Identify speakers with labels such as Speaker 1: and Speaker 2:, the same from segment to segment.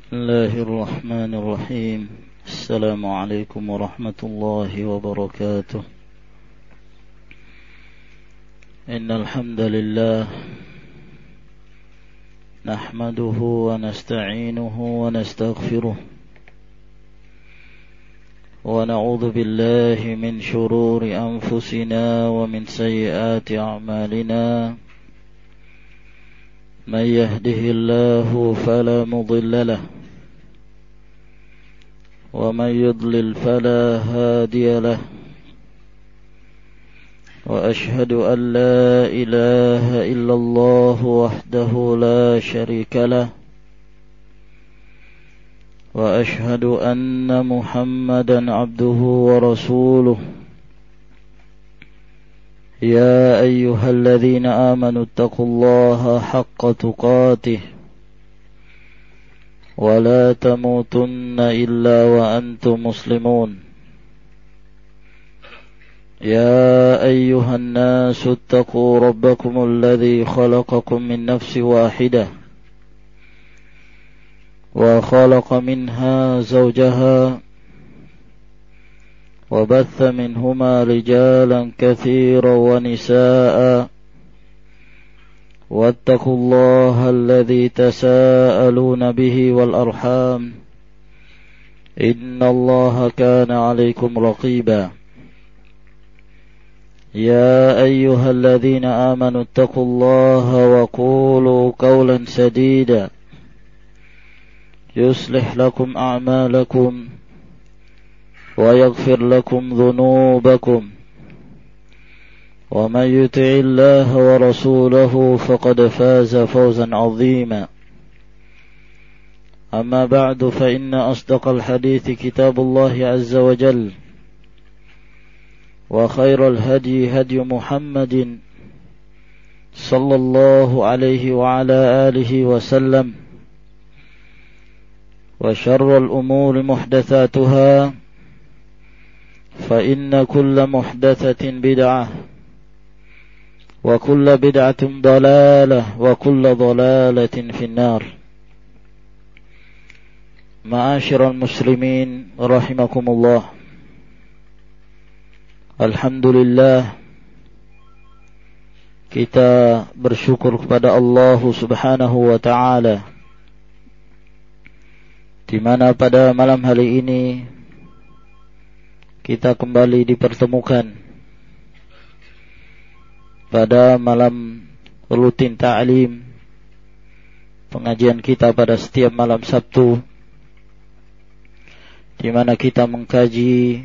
Speaker 1: الله الرحمن الرحيم. السلام عليكم ورحمة الله وبركاته. إن الحمد لله نحمده ونستعينه ونستغفره ونعوذ بالله من شرور أنفسنا ومن سيئات أعمالنا. من يهده الله فلا مضل له ومن يضلل فلا هادي له. وأشهد أن لا إله إلا الله وحده لا شريك له. وأشهد أن محمدا عبده ورسوله. يا أيها الذين آمنوا اتقوا الله حق تقاته ولا تموتن إلا وأنتم مسلمون. يا أيها الناس اتقوا ربكم الذي خلقكم من نفس واحدة وخلق منها زوجها وبث منهما رجالا كثيرا ونساء. واتقوا الله الذي تساءلون به والأرحام إن الله كان عليكم رقيبا. يا أيها الذين آمنوا اتقوا الله وقولوا قولا سديدا يصلح لكم أعمالكم ويغفر لكم ذنوبكم. ومن يطع الله ورسوله فقد فاز فوزا عظيما. أما بعد فإن أصدق الحديث كتاب الله عز وجل وخير الهدي هدي محمد صلى الله عليه وعلى آله وسلم. وشر الأمور محدثاتها فإن كل محدثة بدعة وكل بدعة ضلالة وكل ضلالة في النار. معاشر المسلمين رحمكم الله. Alhamdulillah, kita bersyukur kepada Allah Subhanahu wa ta'ala, di mana pada malam hari ini kita kembali dipertemukan pada malam rutin ta'lim, pengajian kita pada setiap malam Sabtu, di mana kita mengkaji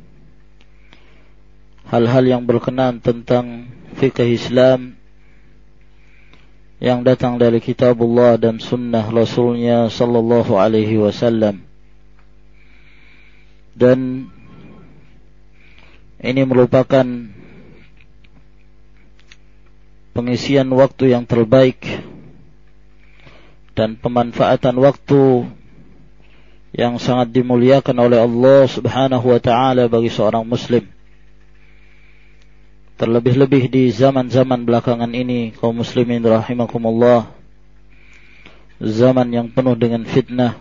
Speaker 1: hal-hal yang berkenaan tentang fikih Islam yang datang dari kitabullah dan sunnah Rasulnya sallallahu alaihi wasallam. Dan ini merupakan pengisian waktu yang terbaik dan pemanfaatan waktu yang sangat dimuliakan oleh Allah Subhanahu wa ta'ala bagi seorang muslim. Terlebih-lebih di zaman-zaman belakangan ini, kaum muslimin rahimakumullah, zaman yang penuh dengan fitnah,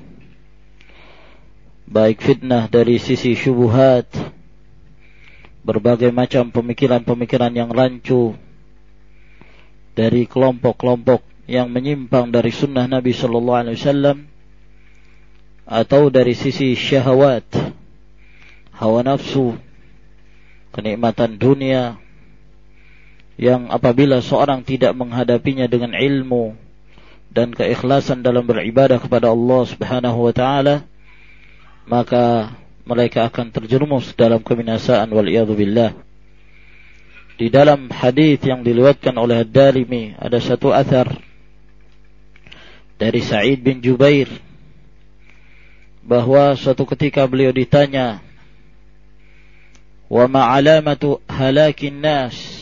Speaker 1: baik fitnah dari sisi syubhat, berbagai macam pemikiran-pemikiran yang rancu dari kelompok-kelompok yang menyimpang dari sunnah Nabi sallallahu alaihi wasallam, atau dari sisi syahwat, hawa nafsu, kenikmatan dunia, yang apabila seorang tidak menghadapinya dengan ilmu dan keikhlasan dalam beribadah kepada Allah Subhanahu wa ta'ala, maka mereka akan terjerumus dalam kebinasaan wal-iyadhu billah. Di dalam hadis yang diriwayatkan oleh Ad-Darimi ada satu athar dari Sa'id bin Jubair, bahwa suatu ketika beliau ditanya, "Wa ma alamatu halakin nas?"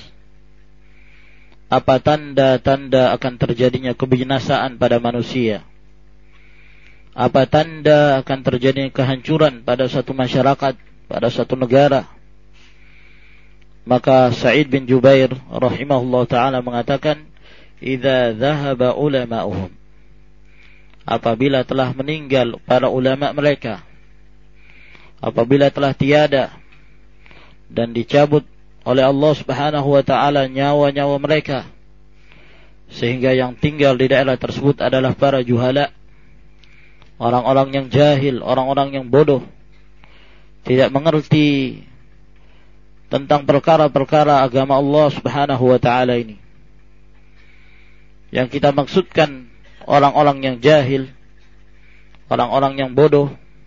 Speaker 1: Apa tanda-tanda akan terjadinya kebinasaan pada manusia? Apa tanda akan terjadinya kehancuran pada satu masyarakat, pada satu negara? Maka Sa'id bin Jubair rahimahullah ta'ala mengatakan, "Idza dhahaba ulama'uhum." apabila telah meninggal para ulama mereka, apabila telah tiada dan dicabut oleh Allah Subhanahu wa taala nyawa-nyawa mereka, sehingga yang tinggal di daerah tersebut adalah para juhala, orang-orang yang jahil, orang-orang yang bodoh, tidak mengerti tentang perkara-perkara agama Allah Subhanahu wa taala ini. Yang kita maksudkan orang-orang yang jahil, orang-orang yang bodoh,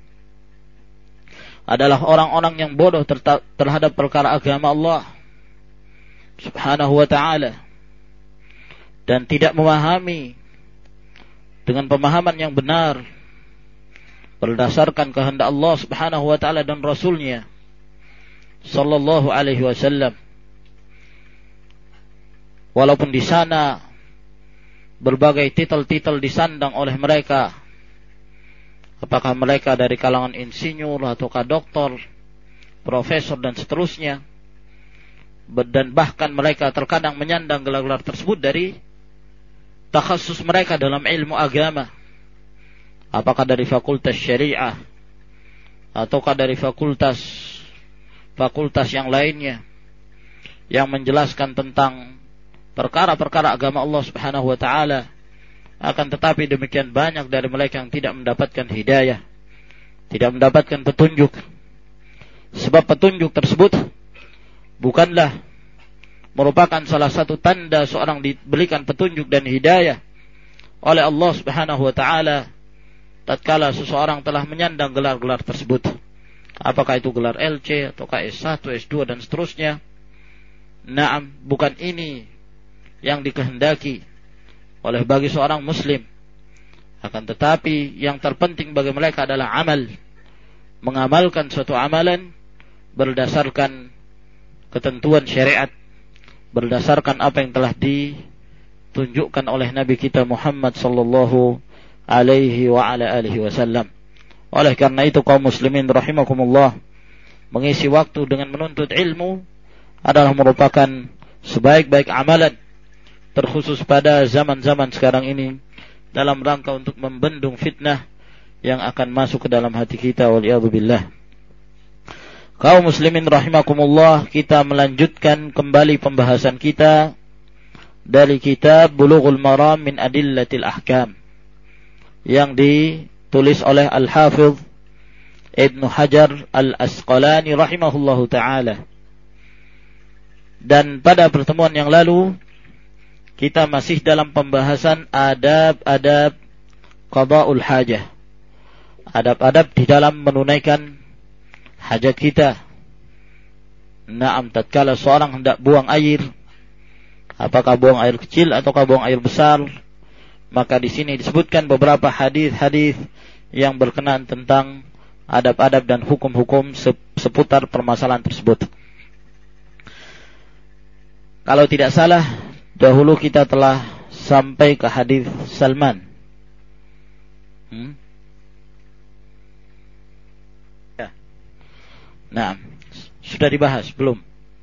Speaker 1: adalah orang-orang yang bodoh terhadap perkara agama Allah Subhanahu wa ta'ala, dan tidak memahami dengan pemahaman yang benar berdasarkan kehendak Allah Subhanahu wa ta'ala dan Rasulnya sallallahu alaihi wasallam. Walaupun di sana berbagai titel-titel disandang oleh mereka, apakah mereka dari kalangan insinyur ataukah doktor, profesor dan seterusnya, dan bahkan mereka terkadang menyandang gelar-gelar tersebut dari takhasus mereka dalam ilmu agama, apakah dari fakultas syariah ataukah dari fakultas yang lainnya yang menjelaskan tentang perkara-perkara agama Allah Subhanahu wa taala. Akan tetapi demikian banyak dari mereka yang tidak mendapatkan hidayah, tidak mendapatkan petunjuk. Sebab petunjuk tersebut bukanlah merupakan salah satu tanda seorang diberikan petunjuk dan hidayah oleh Allah Subhanahu wa taala tatkala seseorang telah menyandang gelar-gelar tersebut. Apakah itu gelar LC ataukah S1, S2 dan seterusnya. Naam, bukan ini yang dikehendaki oleh bagi seorang muslim. Akan tetapi yang terpenting bagi mereka adalah amal, mengamalkan suatu amalan berdasarkan ketentuan syariat, berdasarkan apa yang telah ditunjukkan oleh Nabi kita Muhammad sallallahu alaihi wa ala alihi wasallam. Oleh karena itu kaum muslimin rahimakumullah, mengisi waktu dengan menuntut ilmu adalah merupakan sebaik-baik amalan, terkhusus pada zaman-zaman sekarang ini, dalam rangka untuk membendung fitnah yang akan masuk ke dalam hati kita, waliyadzubillah. Kaum muslimin rahimakumullah, kita melanjutkan kembali pembahasan kita dari kitab Bulughul Maram min Adillatil Ahkam yang ditulis oleh Al-Hafidh Ibnu Hajar Al-Asqalani rahimahullahu ta'ala. Dan pada pertemuan yang lalu kita masih dalam pembahasan adab-adab qada'ul hajah, adab-adab di dalam menunaikan hajat kita. Naam, tatkala seorang hendak buang air, apakah buang air kecil ataukah buang air besar, maka di sini disebutkan beberapa hadis-hadis yang berkenaan tentang adab-adab dan hukum-hukum seputar permasalahan tersebut. Kalau tidak salah, dahulu kita telah sampai ke hadis Salman. Ya. Nah, sudah dibahas belum?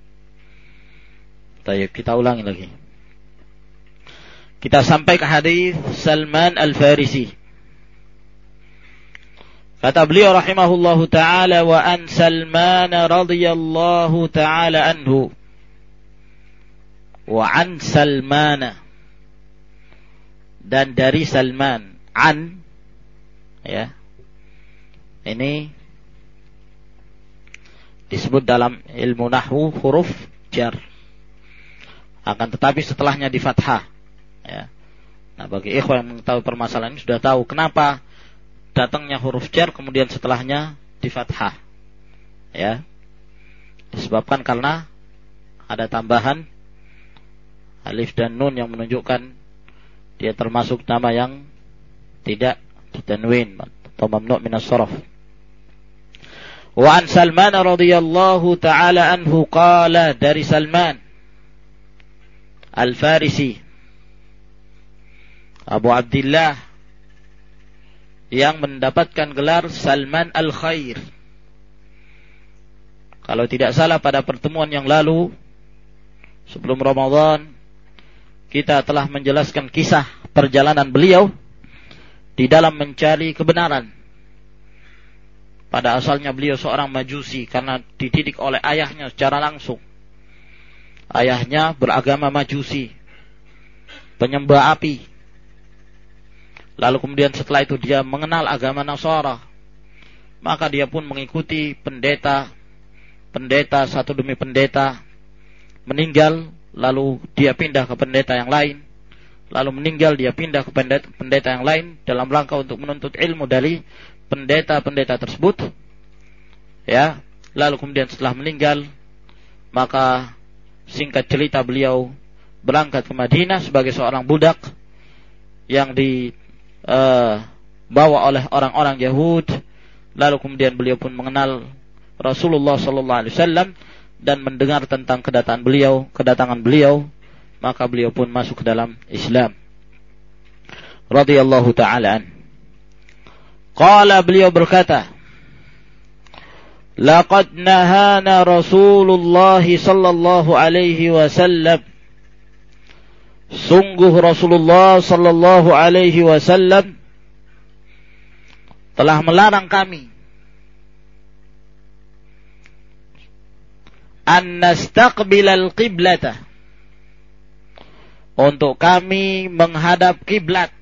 Speaker 1: Baik, kita ulangi lagi. Kita sampai ke hadis Salman Al-Farisi. Kata beliau rahimahullahu ta'ala, wa an Salman radhiyallahu ta'ala anhu. Wa an Salman, dan dari Salman. An, ya, ini disebut dalam ilmu nahwu huruf jar, akan tetapi setelahnya di fathah, ya. Nah, bagi ikhwan yang mengetahui permasalahan ini sudah tahu kenapa datangnya huruf jar kemudian setelahnya di fathah, ya. Disebabkan karena ada tambahan alif dan nun yang menunjukkan dia termasuk nama yang tidak ditanwin atau mamnu' min as-sarf. Wa an Salman radhiyallahu ta'ala anhu qala, dari Salman Al-Farisi Abu Abdullah yang mendapatkan gelar Salman Al-Khair. Kalau tidak salah pada pertemuan yang lalu sebelum Ramadan kita telah menjelaskan kisah perjalanan beliau di dalam mencari kebenaran. Pada asalnya beliau seorang majusi karena dididik oleh ayahnya secara langsung. Ayahnya beragama majusi, penyembah api. Lalu kemudian setelah itu dia mengenal agama Nasara. Maka dia pun mengikuti pendeta satu demi pendeta. Meninggal, lalu dia pindah ke pendeta yang lain. Lalu meninggal, dia pindah ke pendeta yang lain dalam rangka untuk menuntut ilmu dari pendeta-pendeta tersebut. Ya, lalu kemudian setelah meninggal, maka singkat cerita beliau berangkat ke Madinah sebagai seorang budak yang dibawa oleh orang-orang Yahud. Lalu kemudian beliau pun mengenal Rasulullah sallallahu alaihi wasallam dan mendengar tentang kedatangan beliau, maka beliau pun masuk ke dalam Islam. Radhiyallahu ta'ala an. Qala, beliau berkata, laqad nahana Rasulullah sallallahu alaihi wasallam, sungguh Rasulullah sallallahu alaihi wasallam telah melarang kami an nastaqbilal qiblata, untuk kami menghadap kiblat,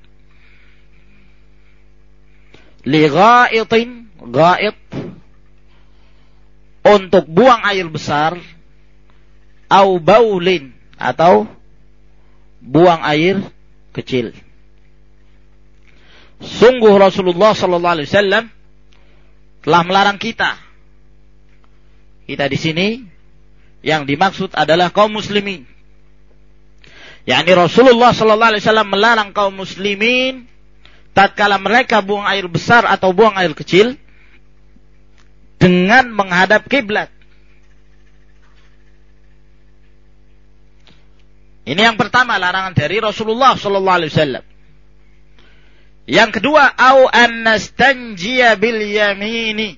Speaker 1: li ghaitin, ghait, untuk buang air besar, au baulin, atau buang air kecil. Sungguh Rasulullah sallallahu alaihi wasallam telah melarang kita. Kita di sini yang dimaksud adalah kaum muslimin. yakni Rasulullah sallallahu alaihi wasallam melarang kaum muslimin tatkala mereka buang air besar atau buang air kecil dengan menghadap kiblat. Ini yang pertama, larangan dari Rasulullah sallallahu alaihi wasallam. Yang kedua, au an nastanjiya bil yamini.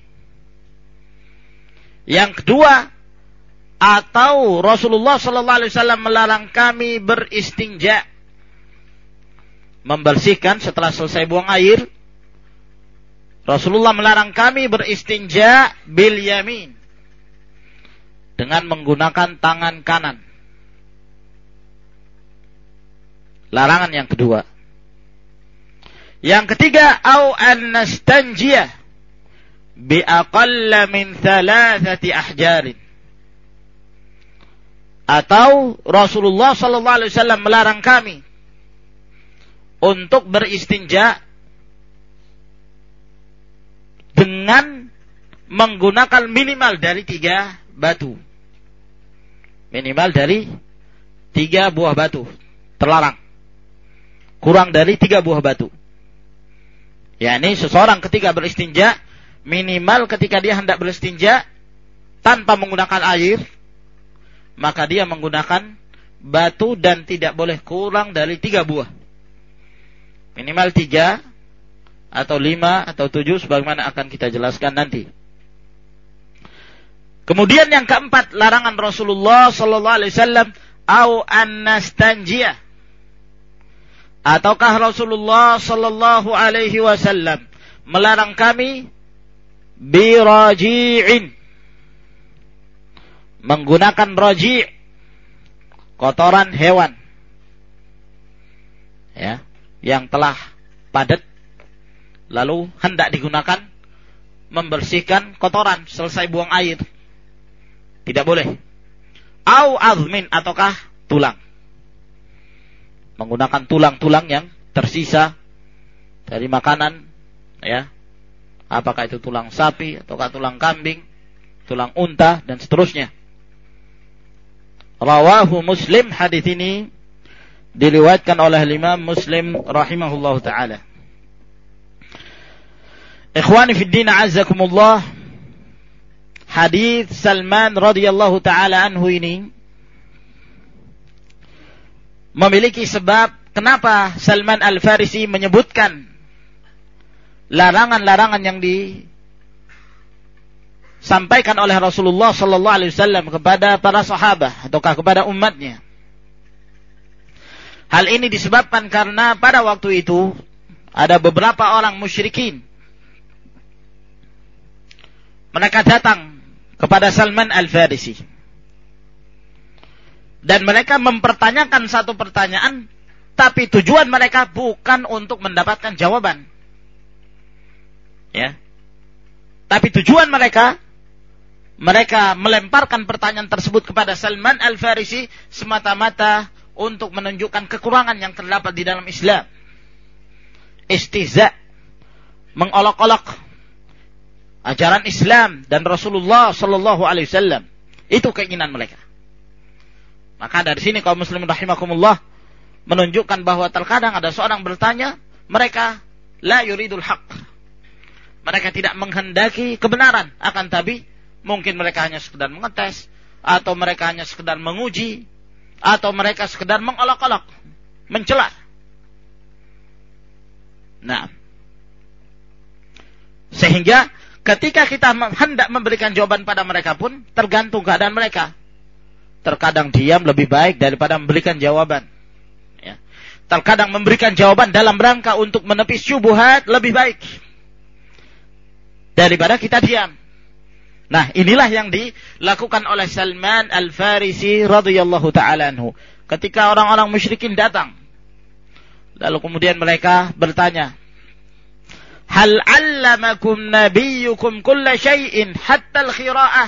Speaker 1: Yang kedua, atau Rasulullah sallallahu alaihi wasallam melarang kami beristinja, membersihkan setelah selesai buang air. Rasulullah melarang kami beristinja bil yamin, dengan menggunakan tangan kanan. Larangan yang kedua. Yang ketiga, au an nastanjiya bi aqalla min thalathati ahjarin. Atau Rasulullah sallallahu alaihi wasallam melarang kami untuk beristinja dengan menggunakan minimal dari 3 batu. Minimal dari 3 buah batu. Terlarang. Kurang dari 3 buah batu. yakni seseorang ketika beristinja, minimal ketika dia hendak beristinja tanpa menggunakan air, maka dia menggunakan batu dan tidak boleh kurang dari 3 buah. Minimal 3 atau 5 atau 7 sebagaimana akan kita jelaskan nanti. Kemudian yang keempat, larangan Rasulullah sallallahu alaihi wasallam au an nastanjiya. Ataukah Rasulullah sallallahu alaihi wasallam melarang kami biraji'in, menggunakan raji', kotoran hewan, ya, yang telah padat lalu hendak digunakan membersihkan kotoran selesai buang air. Tidak boleh. Au azmin, ataukah tulang, menggunakan tulang-tulang yang tersisa dari makanan, ya, apakah itu tulang sapi ataukah tulang kambing, tulang unta dan seterusnya. Rawahu Muslim, hadis ini diriwayatkan oleh Imam Muslim rahimahullahu taala. Ikhwani fi din, azzakumullah. Hadis Salman radhiyallahu taala anhu ini memiliki sebab kenapa Salman Al-Farisi menyebutkan larangan-larangan yang disampaikan oleh Rasulullah sallallahu alaihi wasallam kepada para sahabat ataukah kepada umatnya. Hal ini disebabkan karena pada waktu itu ada beberapa orang musyrikin. Mereka datang kepada Salman Al-Farisi. Dan mereka mempertanyakan satu pertanyaan, tapi tujuan mereka bukan untuk mendapatkan jawaban. Ya. Tapi tujuan mereka melemparkan pertanyaan tersebut kepada Salman Al-Farisi semata-mata untuk menunjukkan kekurangan yang terdapat di dalam Islam. Istihza, mengolok-olok ajaran Islam dan Rasulullah sallallahu alaihi wasallam. Itu keinginan mereka. Maka dari sini kaum muslimin rahimakumullah menunjukkan bahwa terkadang ada seorang bertanya, mereka la yuridul haqq. Mereka tidak menghendaki kebenaran, akan tapi mungkin mereka hanya sekedar mengetes, atau mereka hanya sekedar menguji, atau mereka sekedar mengolok-olok, mencela. Nah, sehingga ketika kita hendak memberikan jawaban pada mereka pun tergantung keadaan mereka. Terkadang diam lebih baik daripada memberikan jawaban. Ya. Terkadang memberikan jawaban dalam rangka untuk menepis syubhat lebih baik daripada kita diam. Nah, inilah yang dilakukan oleh Salman Al-Farisi radhiyallahu ta'ala anhu. Ketika orang-orang musyrikin datang, lalu kemudian mereka bertanya, hal 'allamakum nabiyyukum kulla syai'in hatta al-khira'ah?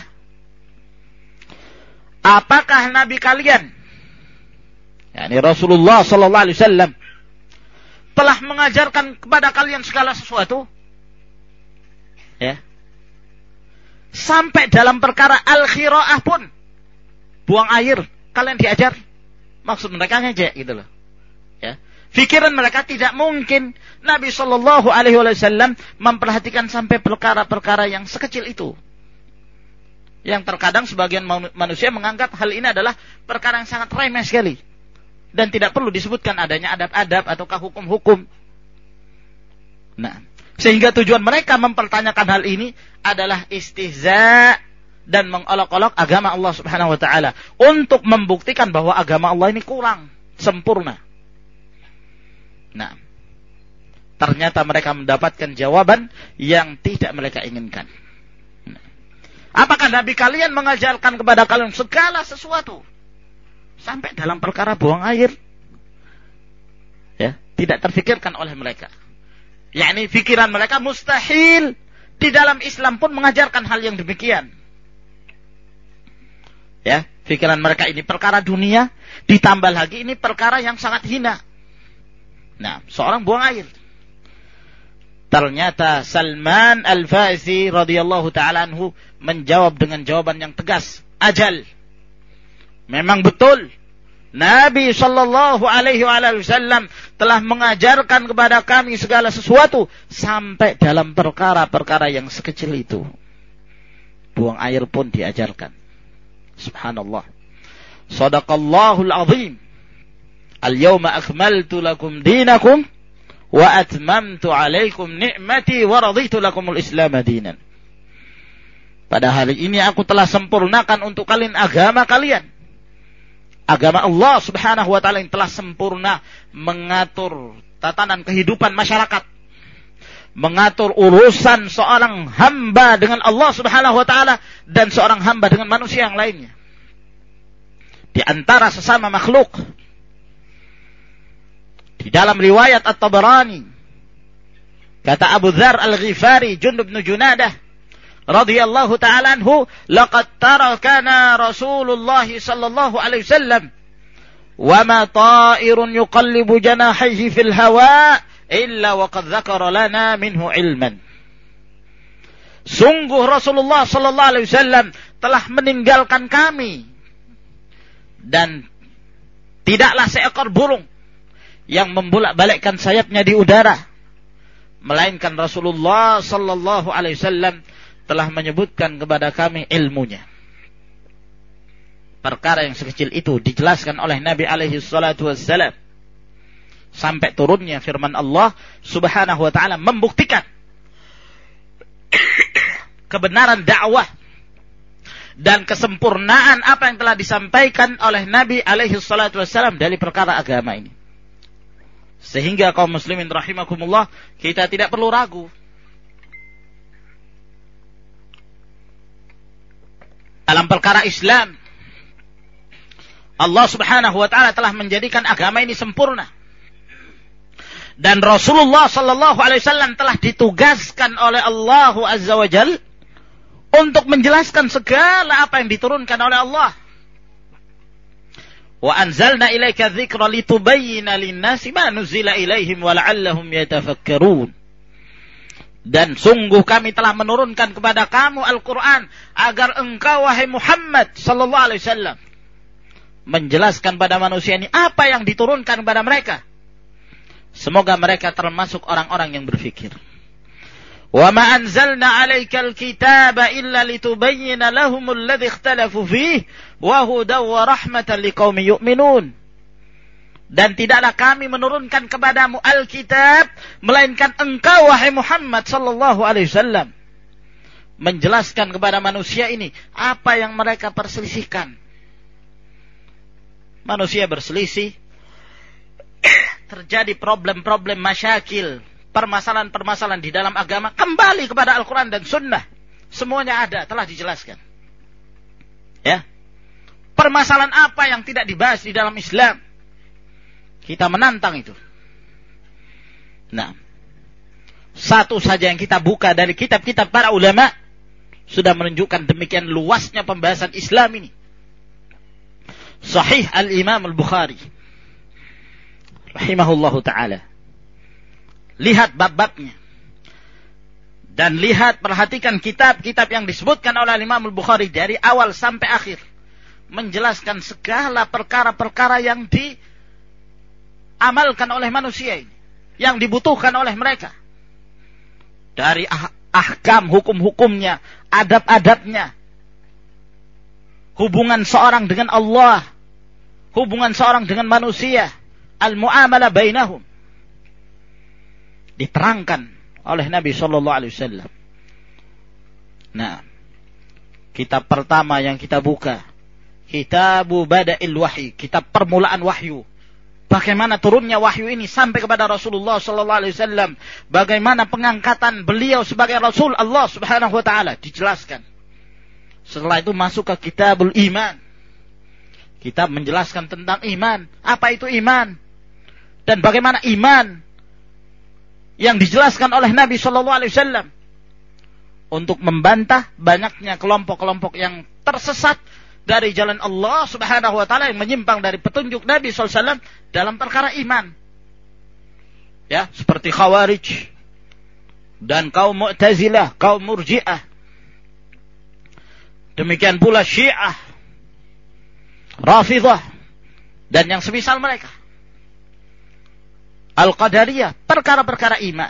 Speaker 1: Apakah nabi kalian, yakni Rasulullah sallallahu alaihi wasallam, telah mengajarkan kepada kalian segala sesuatu? Ya. Sampai dalam perkara al-khira'ah pun, buang air, kalian diajar? Maksud mereka ngejek gitu loh. Ya. Fikiran mereka tidak mungkin Nabi sallallahu alaihi wasallam memperhatikan sampai perkara-perkara yang sekecil itu. Yang terkadang sebagian manusia menganggap hal ini adalah perkara yang sangat remeh sekali. Dan tidak perlu disebutkan adanya adab-adab ataukah hukum-hukum. Nah, sehingga tujuan mereka mempertanyakan hal ini adalah istihza dan mengolok-olok agama Allah Subhanahu wa taala untuk membuktikan bahwa agama Allah ini kurang sempurna. Nah, ternyata mereka mendapatkan jawaban yang tidak mereka inginkan. Nah, apakah Nabi kalian mengajarkan kepada kalian segala sesuatu sampai dalam perkara buang air? Ya, tidak terfikirkan oleh mereka. Yakni fikiran mereka mustahil di dalam Islam pun mengajarkan hal yang demikian. Ya, pikiran mereka ini perkara dunia, ditambah lagi ini perkara yang sangat hina. Nah, seorang buang air. Ternyata Salman Al-Farisi radhiyallahu ta'ala anhu menjawab dengan jawaban yang tegas. Ajal. Memang betul. Nabi sallallahu alaihi wasallam telah mengajarkan kepada kami segala sesuatu sampai dalam perkara-perkara yang sekecil itu. Buang air pun diajarkan. Subhanallah. Shadaqallahul azim. Al-yawma akmaltu lakum dinakum wa atmamtu alaikum ni'mati wa raditu lakumul Islam dinan. Pada hari ini aku telah sempurnakan untuk kalian agama kalian. Agama Allah Subhanahu wa taala yang telah sempurna mengatur tatanan kehidupan masyarakat, mengatur urusan seorang hamba dengan Allah Subhanahu wa taala dan seorang hamba dengan manusia yang lainnya. Di antara sesama makhluk. Di dalam riwayat At-Tabarani, kata Abu Dzar Al-Ghifari, Jundub bin Junadah radhiyallahu ta'ala anhu, laqad tarakana Rasulullah sallallahu alaihi wasallam wa ma ta'irun yuqallibu janahihi fil hawa illa wa qad dzakara lana minhu ilman. Sungguh Rasulullah sallallahu alaihi wasallam telah meninggalkan kami dan tidaklah seekor burung yang membolak-balikkan sayapnya di udara, melainkan Rasulullah sallallahu alaihi wasallam telah menyebutkan kepada kami ilmunya. Perkara yang sekecil itu dijelaskan oleh Nabi alaihi salatu wassalam sampai turunnya firman Allah Subhanahu wa taala membuktikan kebenaran dakwah dan kesempurnaan apa yang telah disampaikan oleh Nabi alaihi salatu wassalam dari perkara agama ini. Sehingga kaum muslimin rahimakumullah, kita tidak perlu ragu. Dalam perkara Islam, Allah subhanahu wa ta'ala telah menjadikan agama ini sempurna. Dan Rasulullah sallallahu alaihi wasallam telah ditugaskan oleh Allah azza wa jalla untuk menjelaskan segala apa yang diturunkan oleh Allah. Wa anzalna ilaika dzikra litubayyana lin-nasi ma nuzila ilaihim wa la'allahum yatafakkarun. Dan sungguh kami telah menurunkan kepada kamu Al-Quran agar engkau wahai Muhammad sallallahu alaihi wasallam menjelaskan pada manusia ini apa yang diturunkan kepada mereka. Semoga mereka termasuk orang-orang yang berfikir. Wa ma anzalna 'alaikal kitaba illa litubayyana lahumul ladzi ikhtalafu fihi wa hudaw wa rahmatan liqaumin yu'minun. Dan tidaklah kami menurunkan kepadamu Alkitab melainkan engkau wahai Muhammad sallallahu alaihi wasallam menjelaskan kepada manusia ini apa yang mereka perselisihkan. Manusia berselisih, terjadi problem-problem masyakil, permasalahan-permasalahan di dalam agama, kembali kepada Al-Quran dan Sunnah. Semuanya ada, telah dijelaskan. Ya, permasalahan apa yang tidak dibahas di dalam Islam? Kita menantang itu. Nah, satu saja yang kita buka dari kitab-kitab para ulama sudah menunjukkan demikian luasnya pembahasan Islam ini. Sahih Al-Imam Al-Bukhari rahimahullahu ta'ala. Lihat bab-babnya. Dan lihat, perhatikan kitab-kitab yang disebutkan oleh Imam Al-Bukhari dari awal sampai akhir. Menjelaskan segala perkara-perkara yang diamalkan oleh manusia ini. Yang dibutuhkan oleh mereka. Dari ahkam, hukum-hukumnya, adab-adabnya. Hubungan seorang dengan Allah. Hubungan seorang dengan manusia. Al-mu'amalah bainahum. Diterangkan oleh Nabi sallallahu alaihi wasallam. Nah, kitab pertama yang kita buka, Kitabu Bada'il Wahyi, kitab permulaan wahyu. Bagaimana turunnya wahyu ini sampai kepada Rasulullah sallallahu alaihi wasallam, bagaimana pengangkatan beliau sebagai Rasul Allah Subhanahu wa taala, dijelaskan. Setelah itu masuk ke Kitabul Iman. Kitab menjelaskan tentang iman. Apa itu iman? Dan bagaimana iman yang dijelaskan oleh Nabi sallallahu alaihi wasallam untuk membantah banyaknya kelompok-kelompok yang tersesat dari jalan Allah Subhanahu wa taala, yang menyimpang dari petunjuk Nabi sallallahu alaihi wasallam dalam perkara iman. Ya, seperti Khawarij dan kaum Mu'tazilah, kaum Murji'ah. Demikian pula Syiah, Rafidhah dan yang semisal mereka. Al-Qadariyah, perkara-perkara iman.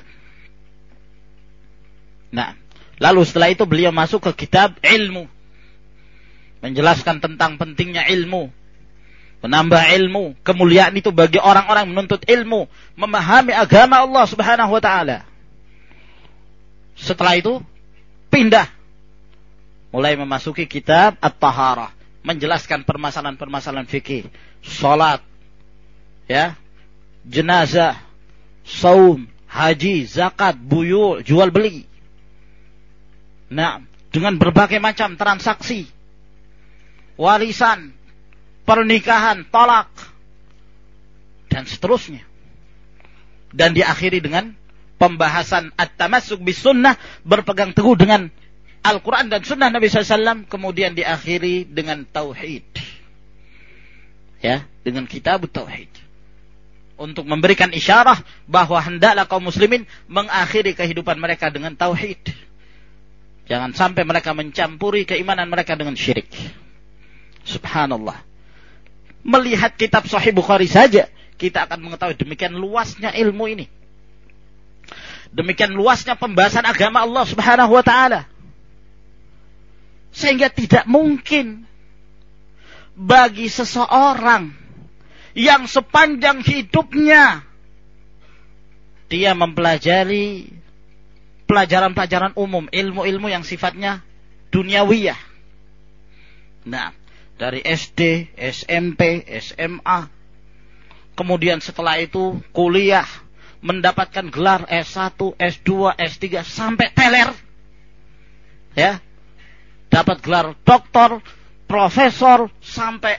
Speaker 1: Nah, lalu setelah itu beliau masuk ke kitab ilmu. Menjelaskan tentang pentingnya ilmu. Menambah ilmu. Kemuliaan itu bagi orang-orang menuntut ilmu. Memahami agama Allah Subhanahu wa ta'ala. Setelah itu, pindah. Mulai memasuki kitab At-Taharah. Menjelaskan permasalahan-permasalahan fikih. Salat. Ya. Jenazah, saum, haji, zakat, buyu, jual beli. Nah, dengan berbagai macam transaksi, warisan, pernikahan, talak, dan seterusnya. Dan diakhiri dengan pembahasan at-tamassuk bis sunnah, berpegang teguh dengan Al-Quran dan sunnah Nabi SAW. Kemudian diakhiri dengan tauhid. Ya, dengan kitab tauhid. Untuk memberikan isyarah bahwa hendaklah kaum muslimin mengakhiri kehidupan mereka dengan tauhid. Jangan sampai mereka mencampuri keimanan mereka dengan syirik. Subhanallah. Melihat kitab Sahih Bukhari saja, kita akan mengetahui demikian luasnya ilmu ini. Demikian luasnya pembahasan agama Allah Subhanahu wa ta'ala. Sehingga tidak mungkin bagi seseorang yang sepanjang hidupnya dia mempelajari pelajaran-pelajaran umum, ilmu-ilmu yang sifatnya duniawiyah. Nah, dari SD, SMP, SMA, kemudian setelah itu kuliah, mendapatkan gelar S1, S2, S3 sampai teler. Ya. Dapat gelar doktor, profesor sampai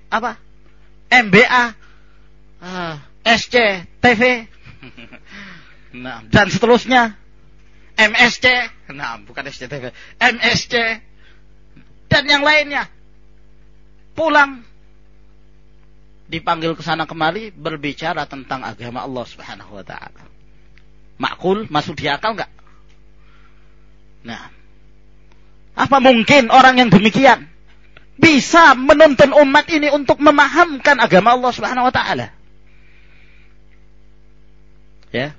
Speaker 1: MBA, SC, TV. Nah, dan seterusnya. MSc, nah bukan SCTV, MSc, dan yang lainnya. Pulang, dipanggil ke sana kemari, berbicara tentang agama Allah Subhanahu wa ta'ala. Makul, masuk di akal enggak? Nah, apa mungkin orang yang demikian bisa menuntun umat ini untuk memahamkan agama Allah Subhanahu wa ta'ala? Ya.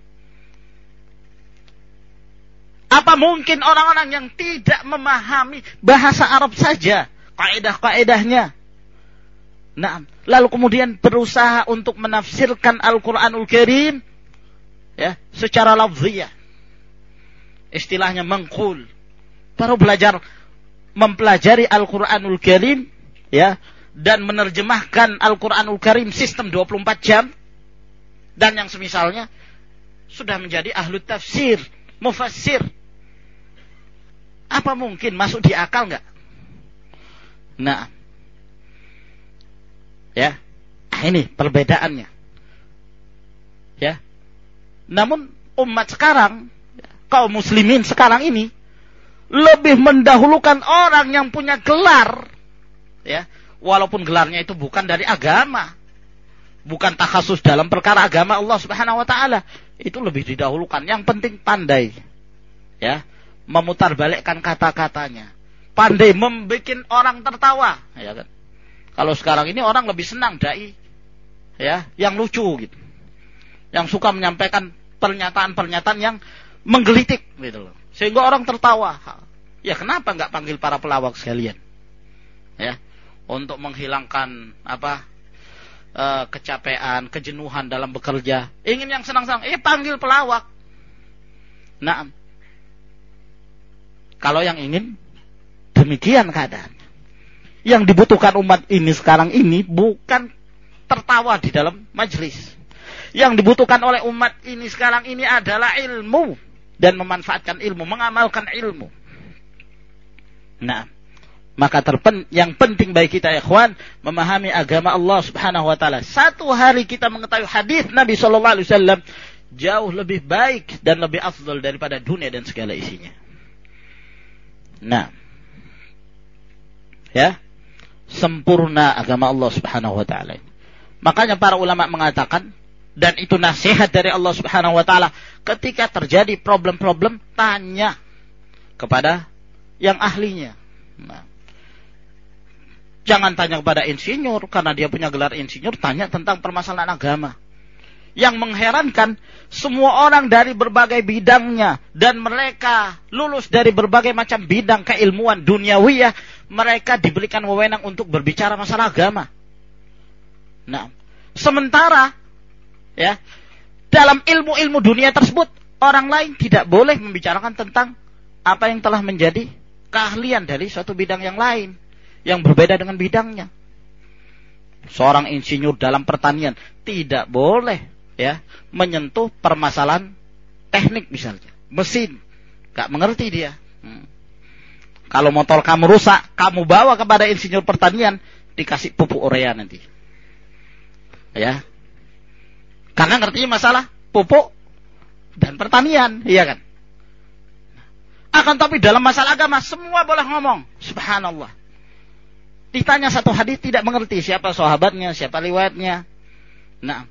Speaker 1: Apa mungkin orang-orang yang tidak memahami bahasa Arab saja, kaidah-kaidahnya, nah, lalu kemudian berusaha untuk menafsirkan Al-Quranul Karim, ya, secara lafziyah, istilahnya mengqul, baru mempelajari Al-Quranul Karim, ya, dan menerjemahkan Al-Quranul Karim sistem 24 jam, dan yang semisalnya sudah menjadi ahlu tafsir, mufassir. Apa mungkin masuk di akal enggak? Nah, ya, ini perbedaannya. Ya, namun umat sekarang, kaum muslimin sekarang ini lebih mendahulukan orang yang punya gelar, ya, walaupun gelarnya itu bukan dari agama, bukan takhasus dalam perkara agama Allah Subhanahu wa ta'ala, itu lebih didahulukan. Yang penting pandai, ya, memutarbalikkan kata-katanya, pandai membuat orang tertawa, ya kan? Kalau sekarang ini orang lebih senang dai, ya, yang lucu gitu, yang suka menyampaikan pernyataan-pernyataan yang menggelitik gitu loh, sehingga orang tertawa. Ya kenapa nggak panggil para pelawak sekalian, ya, untuk menghilangkan kecapean, kejenuhan dalam bekerja. Ingin yang senang-senang, panggil pelawak. Nah, kalau yang ingin demikian keadaan, yang dibutuhkan umat ini sekarang ini bukan tertawa di dalam majelis. Yang dibutuhkan oleh umat ini sekarang ini adalah ilmu dan memanfaatkan ilmu, mengamalkan ilmu. Nah, maka yang penting bagi kita, ikhwan, memahami agama Allah Subhanahu wa ta'ala. Satu hari kita mengetahui hadis Nabi sallallahu alaihi wasallam jauh lebih baik dan lebih afdal daripada dunia dan segala isinya. Nah, ya, sempurna agama Allah Subhanahu wa ta'ala. Makanya para ulama mengatakan, dan itu nasihat dari Allah Subhanahu wa ta'ala, ketika terjadi problem-problem, tanya kepada yang ahlinya. Nah, jangan tanya kepada insinyur, karena dia punya gelar insinyur, tanya tentang permasalahan agama. Yang mengherankan, semua orang dari berbagai bidangnya, dan mereka lulus dari berbagai macam bidang keilmuan duniawiyah, mereka diberikan wewenang untuk berbicara masalah agama. Nah, sementara, ya, dalam ilmu-ilmu dunia tersebut, orang lain tidak boleh membicarakan tentang apa yang telah menjadi keahlian dari suatu bidang yang lain, yang berbeda dengan bidangnya. Seorang insinyur dalam pertanian tidak boleh, ya, menyentuh permasalahan teknik misalnya, mesin, gak mengerti dia. Kalau motor kamu rusak, kamu bawa kepada insinyur pertanian, dikasih pupuk urea nanti, ya, karena ngerti masalah pupuk dan pertanian, iya kan? Akan tapi dalam masalah agama semua boleh ngomong, subhanallah. Ditanya satu hadis tidak mengerti siapa sahabatnya, siapa riwayatnya. Nah,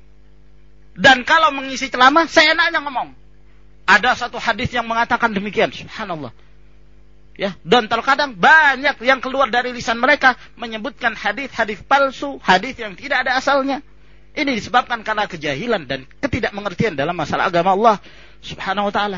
Speaker 1: dan kalau mengisi ceramah, seenaknya ngomong. Ada satu hadis yang mengatakan demikian, subhanallah. Ya, dan terkadang banyak yang keluar dari lisan mereka menyebutkan hadis-hadis palsu, hadis yang tidak ada asalnya. Ini disebabkan karena kejahilan dan ketidakmengertian dalam masalah agama Allah Subhanahu wa ta'ala.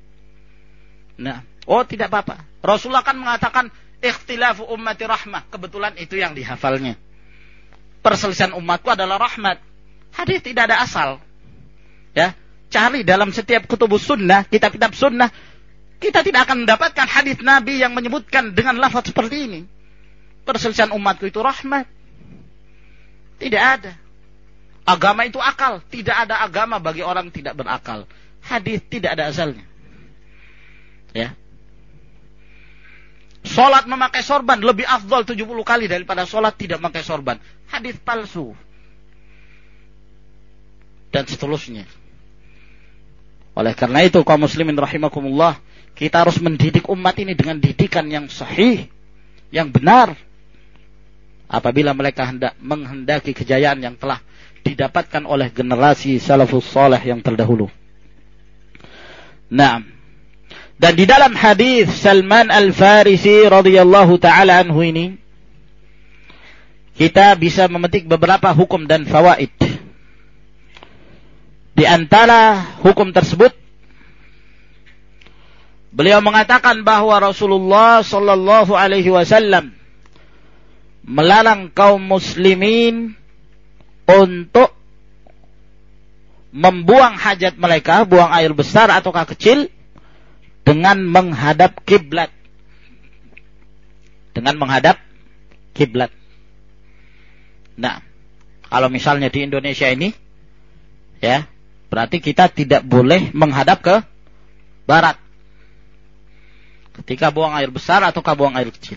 Speaker 1: Nah, tidak apa-apa. Rasulullah kan mengatakan ikhtilafu ummati rahmah. Kebetulan itu yang dihafalnya. Perselisihan umatku adalah rahmat. Hadis tidak ada asal. Ya, cari dalam setiap kutubus sunnah, kitab-kitab sunnah, kita tidak akan mendapatkan hadis Nabi yang menyebutkan dengan lafaz seperti ini. Perselisihan umatku itu rahmat. Tidak ada. Agama itu akal. Tidak ada agama bagi orang tidak berakal. Hadis tidak ada asalnya. Ya. Salat memakai sorban lebih afdal 70 kali daripada salat tidak memakai sorban. Hadis palsu. Dan seterusnya. Oleh karena itu kaum muslimin rahimakumullah, kita harus mendidik umat ini dengan didikan yang sahih, yang benar. Apabila mereka menghendaki kejayaan yang telah didapatkan oleh generasi salafus salih yang terdahulu. Nah, dan di dalam hadis Salman Al-Farisi radhiyallahu taala anhu ini, kita bisa memetik beberapa hukum dan fawaid. Di antara hukum tersebut, beliau mengatakan bahwa Rasulullah sallallahu alaihi wasallam melarang kaum muslimin untuk membuang hajat mereka, buang air besar ataukah kecil, dengan menghadap kiblat. Dengan menghadap kiblat. Nah, kalau misalnya di Indonesia ini, ya, berarti kita tidak boleh menghadap ke barat ketika buang air besar ataukah buang air kecil.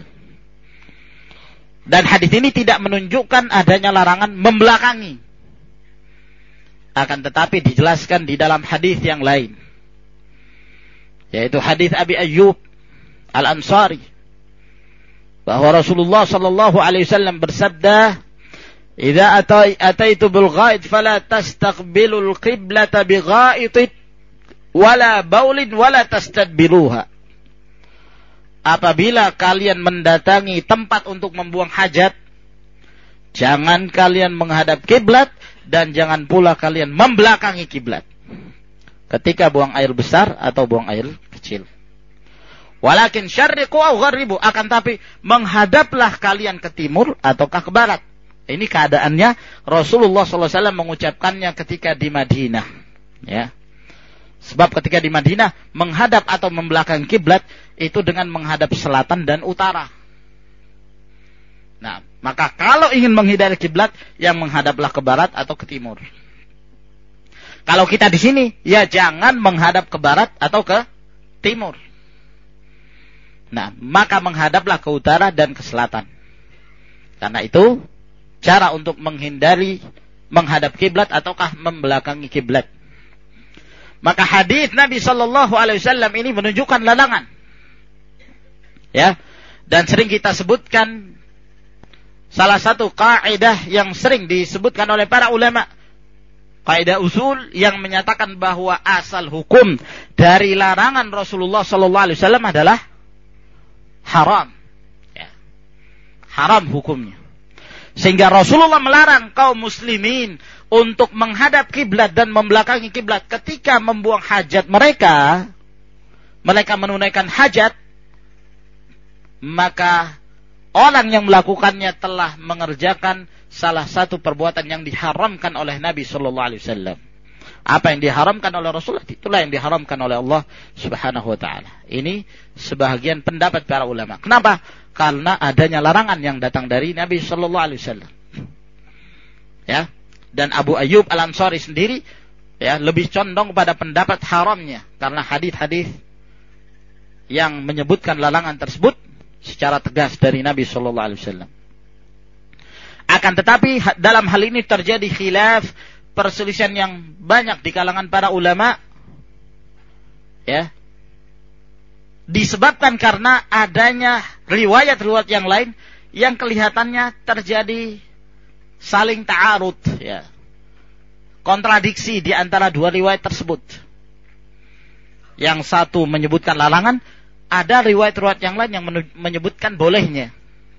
Speaker 1: Dan hadis ini tidak menunjukkan adanya larangan membelakangi. Akan tetapi dijelaskan di dalam hadis yang lain. Yaitu hadis Abi Ayyub Al-Ansari. Bahwa Rasulullah sallallahu alaihi wasallam bersabda, "Idza ataitu bil ghaid fala tastaqbilul qiblata bi ghaid wala baulin wala tastadbiruha." Apabila kalian mendatangi tempat untuk membuang hajat, jangan kalian menghadap kiblat dan jangan pula kalian membelakangi kiblat ketika buang air besar atau buang air kecil. Walakin syarriqu aw gharribu, akan tapi menghadaplah kalian ke timur ataukah ke barat. Ini keadaannya Rasulullah SAW mengucapkannya ketika di Madinah. Ya. Sebab ketika di Madinah menghadap atau membelakangi kiblat itu dengan menghadap selatan dan utara. Nah, maka kalau ingin menghindari kiblat, yang menghadaplah ke barat atau ke timur. Kalau kita di sini, ya jangan menghadap ke barat atau ke timur. Nah, maka menghadaplah ke utara dan ke selatan. Karena itu cara untuk menghindari menghadap kiblat ataukah membelakangi kiblat. Maka hadis Nabi sallallahu alaihi wasallam ini menunjukkan larangan. Ya. Dan sering kita sebutkan salah satu kaidah yang sering disebutkan oleh para ulama, kaidah usul yang menyatakan bahwa asal hukum dari larangan Rasulullah sallallahu alaihi wasallam adalah haram. Ya. Haram hukumnya. Sehingga Rasulullah melarang kaum muslimin untuk menghadap kiblat dan membelakangi kiblat ketika membuang hajat mereka. Mereka menunaikan hajat, maka orang yang melakukannya telah mengerjakan salah satu perbuatan yang diharamkan oleh Nabi sallallahu alaihi wasallam. Apa yang diharamkan oleh Rasulullah, itulah yang diharamkan oleh Allah Subhanahu wa taala. Ini sebahagian pendapat para ulama. Kenapa? Karena adanya larangan yang datang dari Nabi sallallahu alaihi wasallam. Ya. Dan Abu Ayyub Al-Ansari sendiri ya lebih condong pada pendapat haramnya karena hadis-hadis yang menyebutkan larangan tersebut secara tegas dari Nabi sallallahu alaihi wasallam. Akan tetapi dalam hal ini terjadi khilaf, perselisihan yang banyak di kalangan para ulama, ya, disebabkan karena adanya riwayat-riwayat yang lain yang kelihatannya terjadi saling ta'arud, ya, kontradiksi di antara dua riwayat tersebut. Yang satu menyebutkan larangan, ada riwayat-riwayat yang lain yang menyebutkan bolehnya.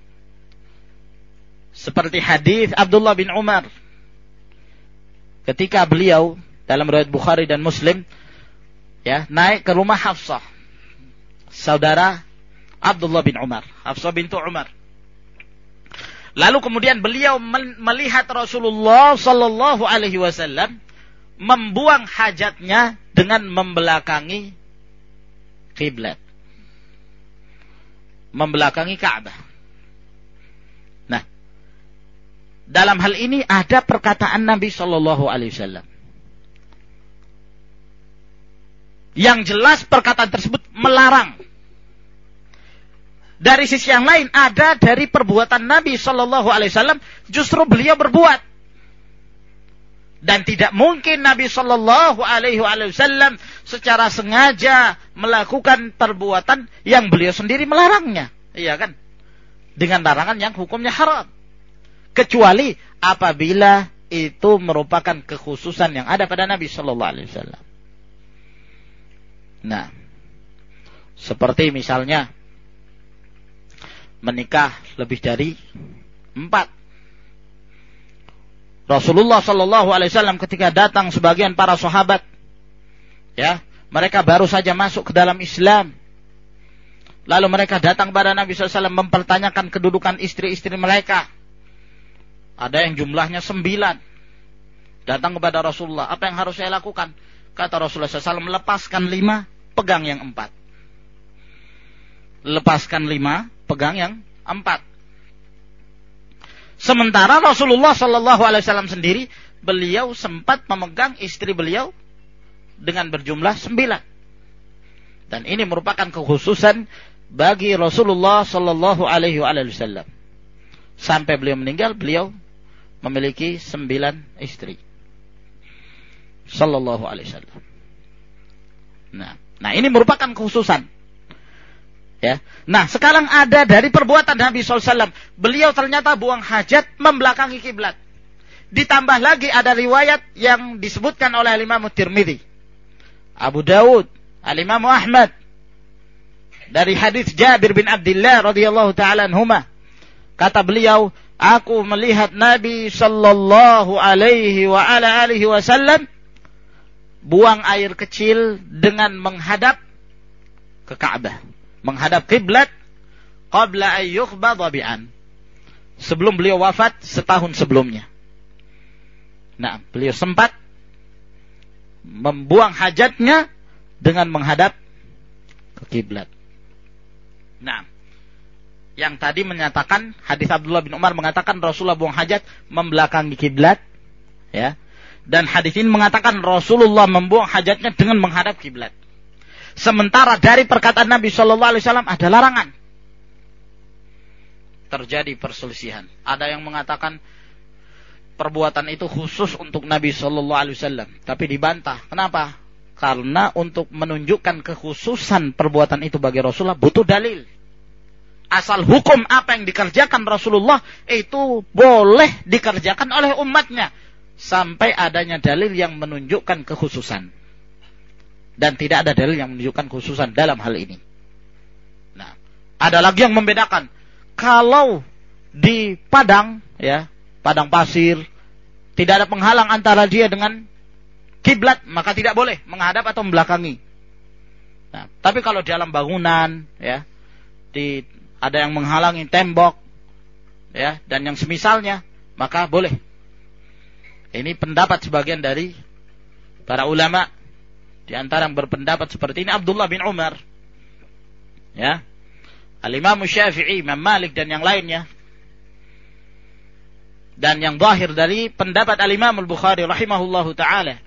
Speaker 1: Seperti hadis Abdullah bin Umar ketika beliau dalam riwayat Bukhari dan Muslim, ya, naik ke rumah Hafsah, saudara Abdullah bin Umar, Hafsah bintu Umar. Lalu kemudian beliau melihat Rasulullah sallallahu alaihi wasallam membuang hajatnya dengan membelakangi kiblat, membelakangi Ka'bah. Nah, dalam hal ini ada perkataan Nabi Shallallahu Alaihi Wasallam. Yang jelas perkataan tersebut melarang. Dari sisi yang lain ada dari perbuatan Nabi Shallallahu Alaihi Wasallam justru beliau berbuat. Dan tidak mungkin Nabi Shallallahu Alaihi Wasallam secara sengaja melakukan perbuatan yang beliau sendiri melarangnya, iya kan? Dengan larangan yang hukumnya haram. Kecuali apabila itu merupakan kekhususan yang ada pada Nabi Shallallahu Alaihi Wasallam. Nah, seperti misalnya menikah lebih dari 4. Rasulullah Shallallahu Alaihi Wasallam ketika datang sebagian para sahabat, ya, mereka baru saja masuk ke dalam Islam. Lalu mereka datang kepada Nabi SAW mempertanyakan kedudukan istri-istri mereka. Ada yang jumlahnya 9. Datang kepada Rasulullah, apa yang harus saya lakukan? Kata Rasulullah SAW, lepaskan 5. Pegang yang 4. Lepaskan 5, pegang yang 4. Sementara Rasulullah Sallallahu Alaihi Wasallam sendiri, beliau sempat memegang istri beliau dengan berjumlah 9. Dan ini merupakan kekhususan bagi Rasulullah Sallallahu Alaihi Wasallam. Sampai beliau meninggal, beliau memiliki 9 istri. Sallallahu Alaihi Wasallam. Nah, ini merupakan kekhususan. Ya. Nah, sekarang ada dari perbuatan Nabi SAW. Beliau ternyata buang hajat membelakangi kiblat. Ditambah lagi ada riwayat yang disebutkan oleh Imam Tirmidzi, Abu Dawud, Al-Imam Ahmad, dari hadis Jabir bin Abdullah radhiyallahu taala anhuma. Kata beliau, aku melihat Nabi sallallahu alaihi wa ala alihi wasallam buang air kecil dengan menghadap ke Ka'bah, menghadap kiblat qabla an yukhbadha bi'an. Sebelum beliau wafat setahun sebelumnya. Nah, beliau sempat membuang hajatnya dengan menghadap ke kiblat. Nah, yang tadi menyatakan hadis Abdullah bin Umar mengatakan Rasulullah buang hajat membelakangi kiblat, ya. Dan hadis ini mengatakan Rasulullah membuang hajatnya dengan menghadap kiblat. Sementara dari perkataan Nabi Shallallahu Alaihi Wasallam ada larangan. Terjadi perselisihan. Ada yang mengatakan perbuatan itu khusus untuk Nabi Shallallahu Alaihi Wasallam, tapi dibantah. Kenapa? Karena untuk menunjukkan kekhususan perbuatan itu bagi Rasulullah butuh dalil. Asal hukum apa yang dikerjakan Rasulullah itu boleh dikerjakan oleh umatnya sampai adanya dalil yang menunjukkan kekhususan. Dan tidak ada dalil yang menunjukkan kekhususan dalam hal ini. Nah, ada lagi yang membedakan. Kalau di padang, ya, padang pasir, tidak ada penghalang antara dia dengan kiblat, maka tidak boleh menghadap atau membelakangi. Nah, tapi kalau di dalam bangunan, ya, ada yang menghalangi tembok, ya, dan yang semisalnya, maka boleh. Ini pendapat sebagian dari para ulama. Di antara yang berpendapat seperti ini Abdullah bin Umar, ya, Al-Imam Syafi'i, Imam Malik dan yang lainnya. Dan yang zahir dari pendapat Al-Imam Al-Bukhari rahimahullahu ta'ala.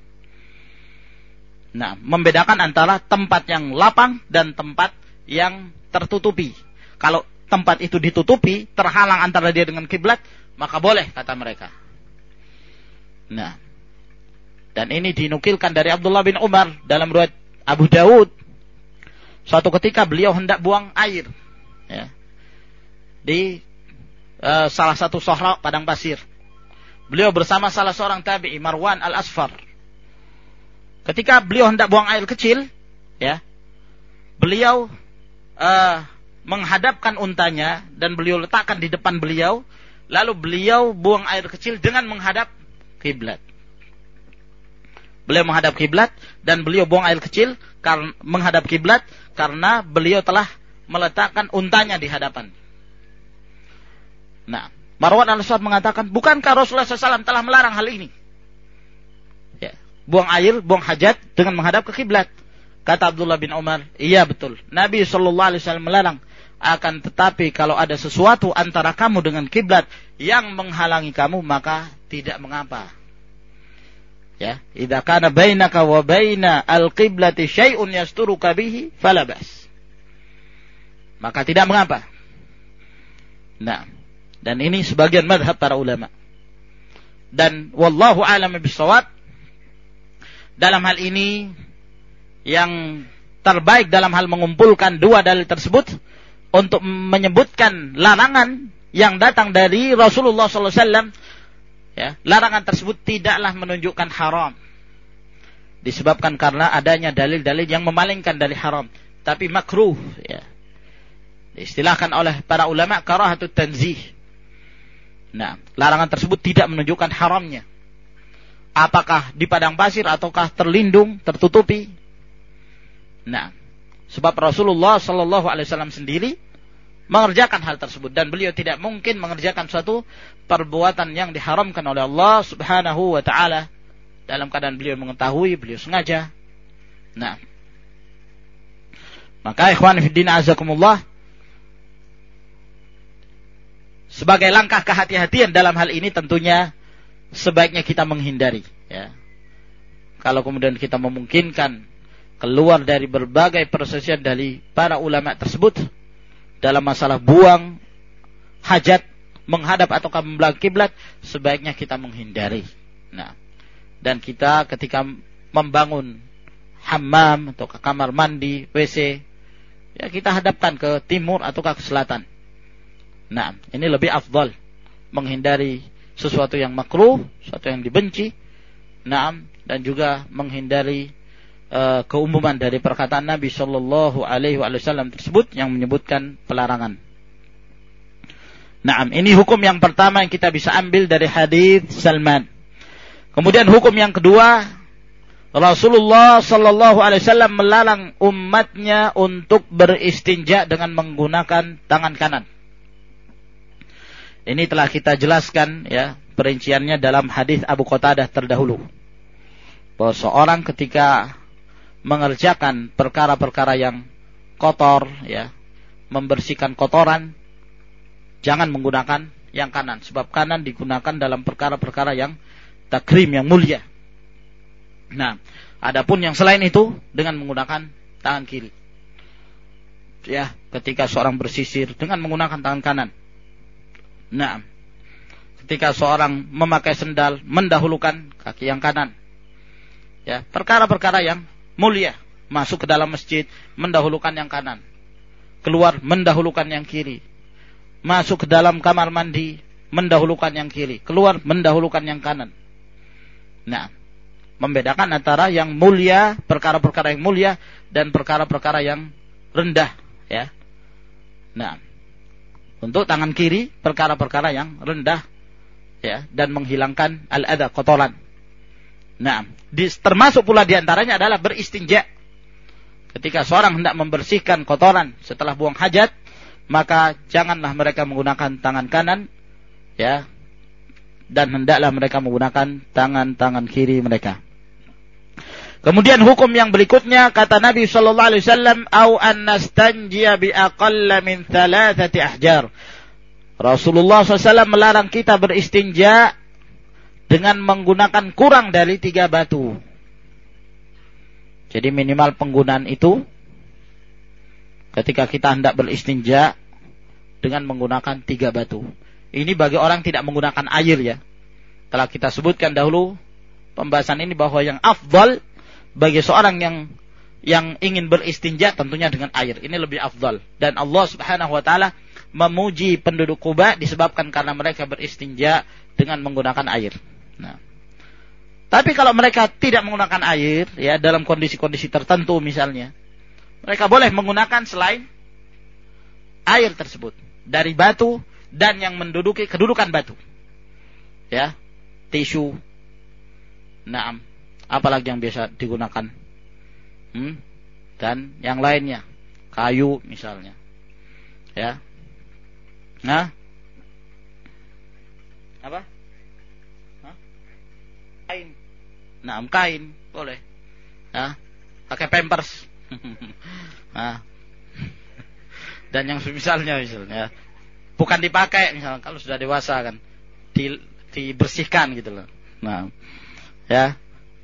Speaker 1: Nah, membedakan antara tempat yang lapang dan tempat yang tertutupi. Kalau tempat itu ditutupi, terhalang antara dia dengan kiblat, maka boleh, kata mereka. Nah, dan ini dinukilkan dari Abdullah bin Umar dalam riwayat Abu Dawud. Suatu ketika beliau hendak buang air, ya, di salah satu sahra padang pasir. Beliau bersama salah seorang tabi'i Marwan al-Asfar. Ketika beliau hendak buang air kecil, ya, beliau menghadapkan untanya dan beliau letakkan di depan beliau, lalu beliau buang air kecil dengan menghadap kiblat. Beliau menghadap kiblat dan beliau buang air kecil menghadap kiblat karena beliau telah meletakkan untanya di hadapan. Nah, Marwan al-Aswad mengatakan, bukankah Rasulullah SAW telah melarang hal ini? Ya, buang air, buang hajat dengan menghadap ke kiblat. Kata Abdullah bin Umar, iya betul. Nabi SAW melarang Akan tetapi kalau ada sesuatu antara kamu dengan kiblat yang menghalangi kamu, maka tidak mengapa. Ya, idza kana bainaka wa baina al-qiblati syai'un yasturuka bihi fala bas. Maka tidak mengapa. Nah, dan ini sebagian mazhab para ulama. Dan wallahu a'lam bishawab, dalam hal ini yang terbaik dalam hal mengumpulkan dua dalil tersebut untuk menyebutkan larangan yang datang dari Rasulullah SAW, ya, larangan tersebut tidaklah menunjukkan haram, disebabkan karena adanya dalil-dalil yang memalingkan dari haram, tapi makruh, ya, diistilahkan oleh para ulama karahatut tanzih. Nah, larangan tersebut tidak menunjukkan haramnya. Apakah di padang pasir ataukah terlindung, tertutupi? Nah, sebab Rasulullah sallallahu alaihi wasallam sendiri mengerjakan hal tersebut, dan beliau tidak mungkin mengerjakan suatu perbuatan yang diharamkan oleh Allah Subhanahu wa taala dalam keadaan beliau mengetahui, beliau sengaja. Nah, maka ikhwan fillah azakumullah, sebagai langkah kehati-hatian dalam hal ini tentunya sebaiknya kita menghindari, ya. Kalau kemudian kita memungkinkan keluar dari berbagai persesian dari para ulama tersebut dalam masalah buang hajat, menghadap ataukah membelah kiblat, sebaiknya kita menghindari. Nah, dan kita ketika membangun hammam atau ke kamar mandi, WC, ya kita hadapkan ke timur ataukah ke selatan. Nah, ini lebih afdal, menghindari sesuatu yang makruh, sesuatu yang dibenci. Nah, dan juga menghindari keumuman dari perkataan Nabi Shallallahu Alaihi Wasallam tersebut yang menyebutkan pelarangan. Nah, ini hukum yang pertama yang kita bisa ambil dari hadis Salman. Kemudian hukum yang kedua, Rasulullah Shallallahu Alaihi Wasallam melarang umatnya untuk beristinja dengan menggunakan tangan kanan. Ini telah kita jelaskan, ya, perinciannya dalam hadis Abu Qatadah terdahulu, bahwa seorang ketika mengerjakan perkara-perkara yang kotor, ya, membersihkan kotoran, jangan menggunakan yang kanan, sebab kanan digunakan dalam perkara-perkara yang takrim, yang mulia. Nah, adapun yang selain itu dengan menggunakan tangan kiri. Ya, ketika seorang bersisir dengan menggunakan tangan kanan. Nah, ketika seorang memakai sendal mendahulukan kaki yang kanan. Ya, perkara-perkara yang mulia, masuk ke dalam masjid mendahulukan yang kanan, keluar mendahulukan yang kiri, masuk ke dalam kamar mandi mendahulukan yang kiri, keluar mendahulukan yang kanan. Nah, membedakan antara yang mulia, perkara-perkara yang mulia, dan perkara-perkara yang rendah, ya. Nah, untuk tangan kiri perkara-perkara yang rendah, ya, dan menghilangkan al-adha, kotoran. Nah, termasuk pula diantaranya adalah beristinja. Ketika seorang hendak membersihkan kotoran setelah buang hajat, maka janganlah mereka menggunakan tangan kanan, ya, dan hendaklah mereka menggunakan tangan-tangan kiri mereka. Kemudian hukum yang berikutnya, kata Nabi sallallahu alaihi wasallam, "Au an nastanjiya bi aqalla min 3 ahjar." Rasulullah SAW melarang kita beristinja dengan menggunakan kurang dari 3 batu. Jadi minimal penggunaan itu ketika kita hendak beristinja dengan menggunakan 3 batu. Ini bagi orang tidak menggunakan air, ya. Telah kita sebutkan dahulu pembahasan ini bahwa yang afdal bagi seorang yang ingin beristinja tentunya dengan air. Ini lebih afdal. Dan Allah Subhanahu wa taala memuji penduduk Quba disebabkan karena mereka beristinja dengan menggunakan air. Nah, tapi kalau mereka tidak menggunakan air, ya, dalam kondisi-kondisi tertentu misalnya, mereka boleh menggunakan selain air tersebut dari batu dan yang menduduki kedudukan batu. Ya, tisu. Naam. Apalagi yang biasa digunakan, dan yang lainnya, kayu misalnya, ya. Nah, apa? Kain. Nah, kain boleh. Nah, pakai pampers. Nah, Dan yang misalnya bukan dipakai misalnya kalau sudah dewasa kan dibersihkan gitu loh. Nah, ya.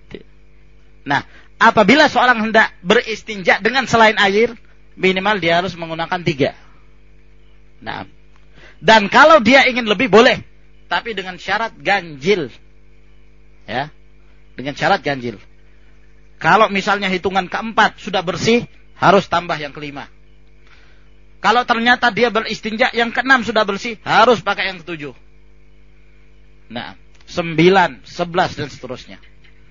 Speaker 1: Nah, apabila seorang hendak beristinja dengan selain air, minimal dia harus menggunakan 3. Nah, dan kalau dia ingin lebih boleh, tapi dengan syarat ganjil. Ya. Dengan syarat ganjil. Kalau misalnya hitungan keempat sudah bersih, harus tambah yang kelima. Kalau ternyata dia beristinja yang keenam sudah bersih, harus pakai yang ketujuh. Nah, 9, 11 dan seterusnya.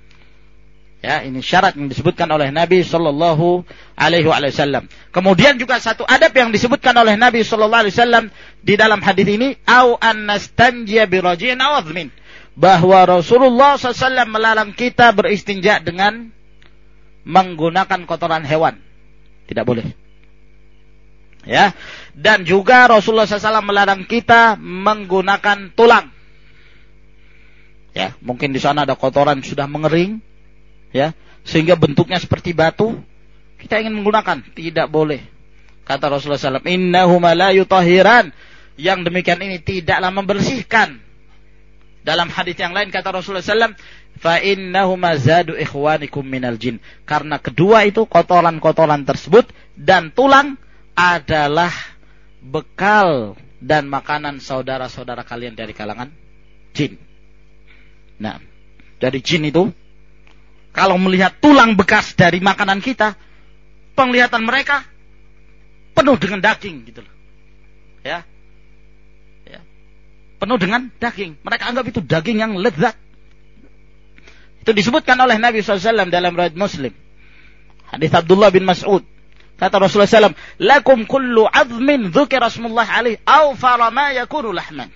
Speaker 1: Ya, ini syarat yang disebutkan oleh Nabi sallallahu alaihi wasallam. Kemudian juga satu adab yang disebutkan oleh Nabi sallallahu alaihi wasallam di dalam hadis ini, au annastanjiya birajin aw azmin, bahwa Rasulullah SAW melarang kita beristinja dengan menggunakan kotoran hewan. Tidak boleh. Ya, dan juga Rasulullah SAW melarang kita menggunakan tulang. Ya, mungkin di sana ada kotoran sudah mengering, ya, sehingga bentuknya seperti batu. Kita ingin menggunakan, tidak boleh. Kata Rasulullah SAW, innahuma la yutahhiran. Yang demikian ini tidaklah membersihkan. Dalam hadis yang lain kata Rasulullah SAW, fa innahuma zadu ikhwanikum minal jin. Karena kedua itu kotoran-kotoran tersebut dan tulang adalah bekal dan makanan saudara-saudara kalian dari kalangan jin. Nah, jadi jin itu kalau melihat tulang bekas dari makanan kita, penglihatan mereka penuh dengan daging gitu loh. Ya. Ya. Penuh dengan daging. Mereka anggap itu daging yang lezat. Itu disebutkan oleh Nabi SAW dalam riwayat Muslim. Hadis Abdullah bin Mas'ud. Kata Rasulullah SAW, lakum kullu azmin dzukira rasmullah alaih, aw farama yakunu lahman.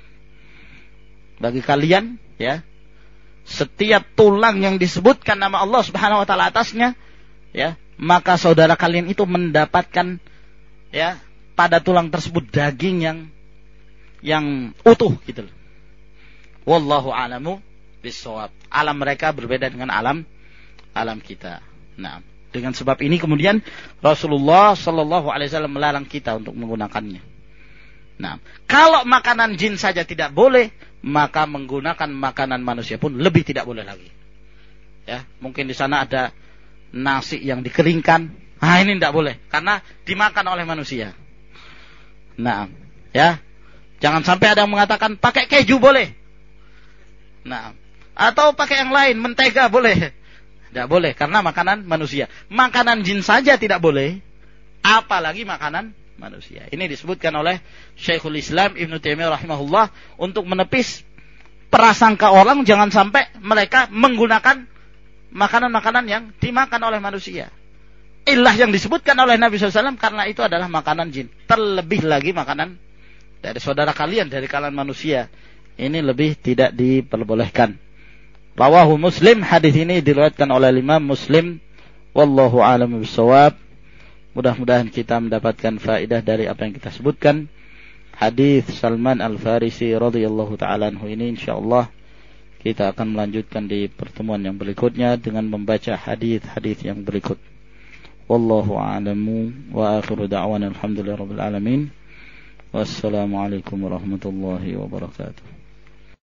Speaker 1: Bagi kalian, ya, setiap tulang yang disebutkan nama Allah Subhanahu wa taala atasnya, ya, maka saudara kalian itu mendapatkan, ya, pada tulang tersebut daging yang utuh gitu loh. Wallahu a'lamu bissawab. Alam mereka berbeda dengan alam kita. Nah, dengan sebab ini kemudian Rasulullah sallallahu alaihi wasallam melarang kita untuk menggunakannya. Nah, kalau makanan jin saja tidak boleh, maka menggunakan makanan manusia pun lebih tidak boleh lagi. Ya, mungkin di sana ada nasi yang dikeringkan. Ah, ini tidak boleh karena dimakan oleh manusia. Nah, ya. Jangan sampai ada yang mengatakan pakai keju boleh. Nah, atau pakai yang lain, mentega boleh. Tidak boleh, karena makanan manusia. Makanan jin saja tidak boleh, apalagi makanan manusia. Ini disebutkan oleh Syekhul Islam Ibnu Taimiyah rahimahullah untuk menepis prasangka orang jangan sampai mereka menggunakan makanan-makanan yang dimakan oleh manusia. Ilah yang disebutkan oleh Nabi SAW karena itu adalah makanan jin. Terlebih lagi makanan dari saudara kalian, dari kalangan manusia. Ini lebih tidak diperbolehkan. Rawahu Muslim, hadis ini diriwayatkan oleh Imam Muslim. Wallahu a'lamu bissawab. Mudah-mudahan kita mendapatkan faedah dari apa yang kita sebutkan. Hadis Salman Al-Farisi radhiyallahu taala anhu ini insyaallah kita akan melanjutkan di pertemuan yang berikutnya dengan membaca hadis-hadis yang berikut. Wallahu a'lamu wa akhiru da'wana alhamdulillahirabbil alamin. Wassalamualaikum warahmatullahi wabarakatuh.